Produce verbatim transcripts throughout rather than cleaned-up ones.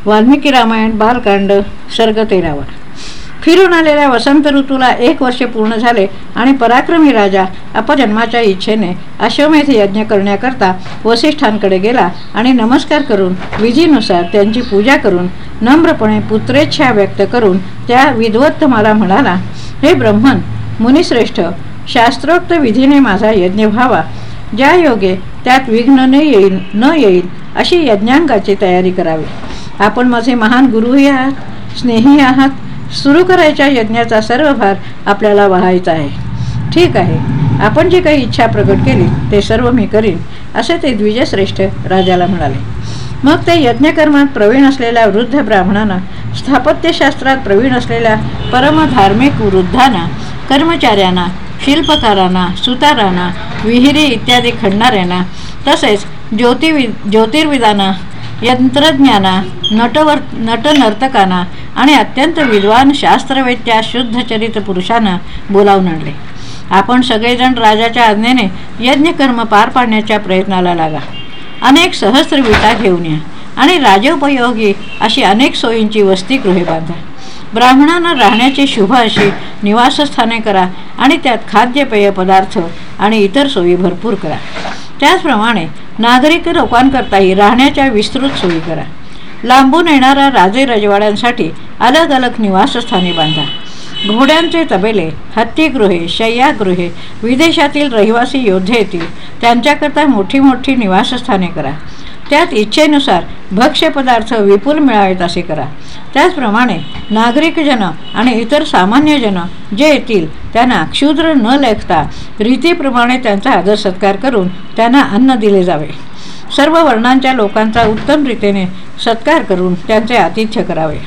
वाल्मिकी रामायण बालकांड सर्ग तेरावा. फिरून आलेल्या वसंत ऋतूला एक वर्ष पूर्ण झाले आणि पराक्रमी राजा अपजन्माच्या इच्छेने अश्वमेध यज्ञ करण्याकरता वसिष्ठांकडे गेला आणि नमस्कार करून विधीनुसार त्यांची पूजा करून नम्रपणे पुत्रेच्छा व्यक्त करून त्या विद्वत्तमाला म्हणाला, हे ब्रह्मन मुनिश्रेष्ठ, शास्त्रोक्त विधीने माझा यज्ञ व्हावा, ज्या योगे त्यात विघ्न न येईल न येईल अशी यज्ञांगाची तयारी करावी. आपण माझे महान गुरुही आहात, स्नेही आहात. सुरू करायच्या यज्ञाचा सर्व भार आपल्याला वाहायचा आहे. ठीक आहे, आपण जी काही इच्छा प्रकट केली ते सर्व मी करीन, असे ते द्विजश्रेष्ठ राजाला म्हणाले. मग ते यज्ञकर्मात प्रवीण असलेल्या वृद्ध ब्राह्मणांना, स्थापत्यशास्त्रात प्रवीण असलेल्या परमधार्मिक वृद्धांना, कर्मचाऱ्यांना, शिल्पकारांना, सुतारांना, विहिरी इत्यादी खणणाऱ्यांना, तसेच ज्योतिवि ज्योतिर्विदांना, यंत्रज्ञांना, नटवर नटनर्तकांना आणि अत्यंत विद्वान शास्त्रवेत्या शुद्धचरित पुरुषांना बोलावून आणले. आपण सगळेजण राजाच्या आज्ञेने यज्ञकर्म पार पाडण्याच्या प्रयत्नाला लागा. अनेक सहस्र विटा घेऊन या आणि राजोपयोगी अशी अनेक सोयींची वसतिगृहे बांधा. ब्राह्मणांना राहण्याची शुभ अशी निवासस्थाने करा आणि त्यात खाद्यपेय पदार्थ आणि इतर सोयी भरपूर करा. त्याचप्रमाणे नागरिक लोकांकरताही राहण्याच्या विस्तृत सोयी करा. लांबून येणाऱ्या राजे रजवाड्यांसाठी अलग अलग निवासस्थाने बांधा. घोड्यांचे तबेले, हत्तीगृहे, शय्यागृहे, विदेशातील रहिवासी योद्धे येतील त्यांच्याकरता मोठी मोठी निवासस्थाने करा. त्यात इच्छेनुसार भक्ष्यपदार्थ विपुल मिळावेत असे करा. त्याचप्रमाणे नागरिकजन आणि इतर सामान्यजन जे येतील त्यांना क्षुद्र न लेखता रीतीप्रमाणे त्यांचा आदर सत्कार करून त्यांना अन्न दिले जावे. सर्व वर्णांच्या लोकांचा उत्तम रीतीने सत्कार करून त्यांचे आतिथ्य करावे.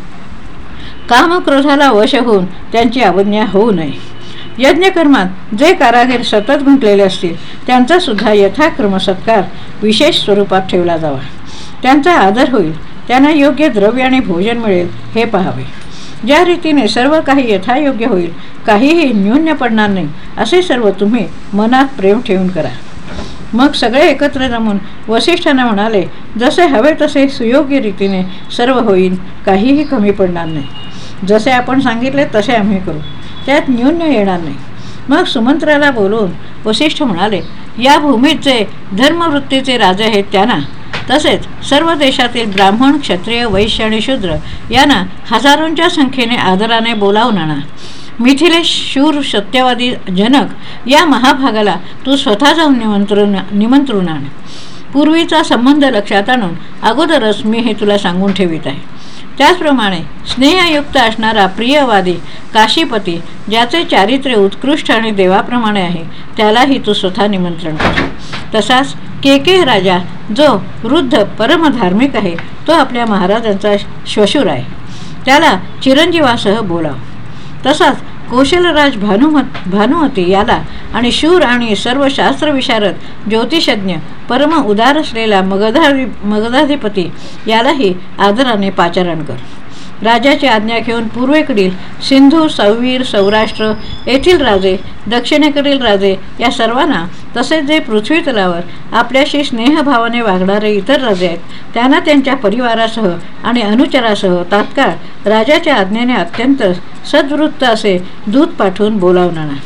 कामक्रोधाला वश होऊन त्यांची अवज्ञा होऊ नये. यज्ञकर्मात जे कारागीर सतत गुंतलेले असतील त्यांचा सुद्धा यथाक्रम सत्कार विशेष स्वरूपात ठेवला जावा. त्यांचा आदर होईल, त्यांना योग्य द्रव्य आणि भोजन मिळेल हे पाहावे. ज्या रीतीने सर्व काही यथायोग्य होईल, काहीही न्यून्य पडणार नाही असे सर्व तुम्ही मनात प्रेम ठेवून करा. मग सगळे एकत्र जमून वसिष्ठांना म्हणाले, जसे हवे तसे सुयोग्य रीतीने सर्व होईल, काहीही कमी पडणार नाही. जसे आपण सांगितले तसे आम्ही करू, त्यात न्यून्य येणार नाही. मग सुमंत्राला बोलवून वसिष्ठ म्हणाले, या भूमीत जे धर्मवृत्तीचे राजे आहेत त्यांना, तसेच सर्व देशातील ब्राह्मण, क्षत्रिय, वैश्य आणि शूद्र यांना हजारोंच्या संख्येने आदराने बोलावून आणा. मिथिलेश शूर सत्यवादी जनक या महाभागाला तू स्वतः जाऊन निमंत्रण निमंत्रण आण. पूर्वीचा संबंध लक्षात आणून अगोदरच मी हे तुला सांगून ठेवित आहे. त्याचप्रमाणे स्नेहयुक्त असणारा प्रियवादी काशीपती, ज्याचे चारित्र्य उत्कृष्ट आणि देवाप्रमाणे आहे, त्यालाही तू स्वतः निमंत्रण कर. तसाच केके राजा जो वृद्ध परमधार्मिक आहे, तो आपल्या महाराजांचा श्वशूर आहे, त्याला चिरंजीवासह बोलाव. तसाच कौशलराज भानुमत भानुमती याला आणि शूर आणि सर्व शास्त्रविशारद ज्योतिषज्ञ परम उदार असलेला मगधाधि मगधाधिपती यालाही आदराने पाचारण कर. राजाची आज्ञा घेऊन पूर्वेकडील सिंधू, सौवीर, सौराष्ट्र येथील राजे, दक्षिणेकडील राजे या सर्वांना, तसेच जे पृथ्वी तलावर आपल्याशी स्नेहभावाने वागणारे इतर राजे आहेत त्यांना त्यांच्या परिवारासह आणि अनुचरासह तात्काळ राजाच्या आज्ञेने अत्यंत सद्वृत्त असे दूत पाठवून बोलावून आणा.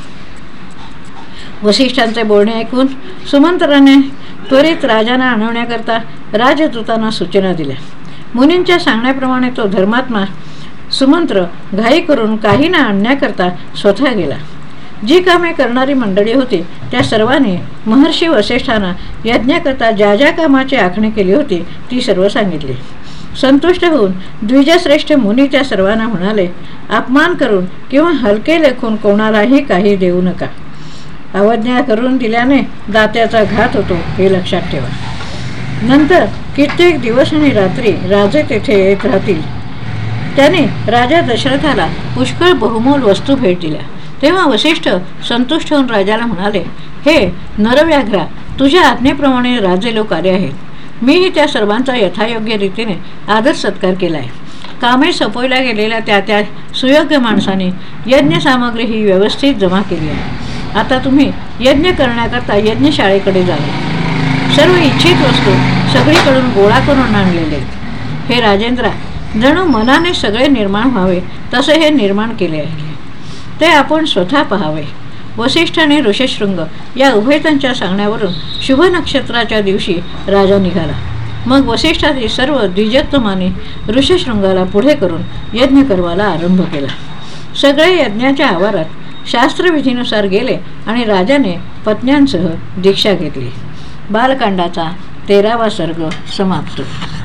वसिष्ठांचे बोलणे ऐकून सुमंत्राने त्वरित राजांना आणवण्याकरता राजदूतांना सूचना दिल्या. मुनींच्या सांगण्याप्रमाणे तो धर्मात्मा सुमंत्र घाई करून काही न आणण्याकरता स्वतः गेला. जी कामे करणारी मंडळी होती त्या सर्वांनी महर्षी वसिष्ठांना यज्ञाकरता ज्या ज्या कामाची आखणी केली होती ती सर्व सांगितली. संतुष्ट होऊन द्विजश्रेष्ठ मुनी त्या सर्वांना म्हणाले, अपमान करून किंवा हलके लेखून कोणालाही काही देऊ नका. अवज्ञा करून दिल्याने दात्याचा घात होतो हे लक्षात ठेवा. नंतर कित्येक दिवस आणि रात्री राजे तेथे येत राहतील. त्याने राजा दशरथाला पुष्कळ बहुमोल वस्तू भेट दिल्या. तेव्हा वसिष्ठ संतुष्ट होऊन राजाला म्हणाले, हे नरव्याघ्रा, तुझ्या आज्ञेप्रमाणे राजे लोक आले आहेत. मीही त्या सर्वांचा यथायोग्य रीतीने आदर सत्कार केला आहे. कामे संपवल्या गेलेल्या त्या त्या सुयोग्य माणसाने यज्ञसामग्री ही व्यवस्थित जमा केली आहे. आता तुम्ही यज्ञ करण्याकरता यज्ञशाळेकडे जावे. सर्व इच्छित वस्तू सगळीकडून गोळा करून आणलेले. हे राजेंद्रा, जणू मनाने सगळे निर्माण व्हावे तसे हे निर्माण केले आहे. ते आपण स्वतः पहावे. वसिष्ठ आणि ऋषशृंग या उभयतांच्या सांगण्यावरून शुभ नक्षत्राच्या दिवशी राजा निघाला. मग वसिष्ठाची सर्व द्विजत्वमानी ऋषशृंगाला पुढे करून यज्ञ करवायला आरंभ केला. सगळे यज्ञाच्या आवारात शास्त्रविधीनुसार गेले आणि राजाने पत्न्यांसह दीक्षा घेतली. बालकांडाचा तेरावा सर्ग समाप्त.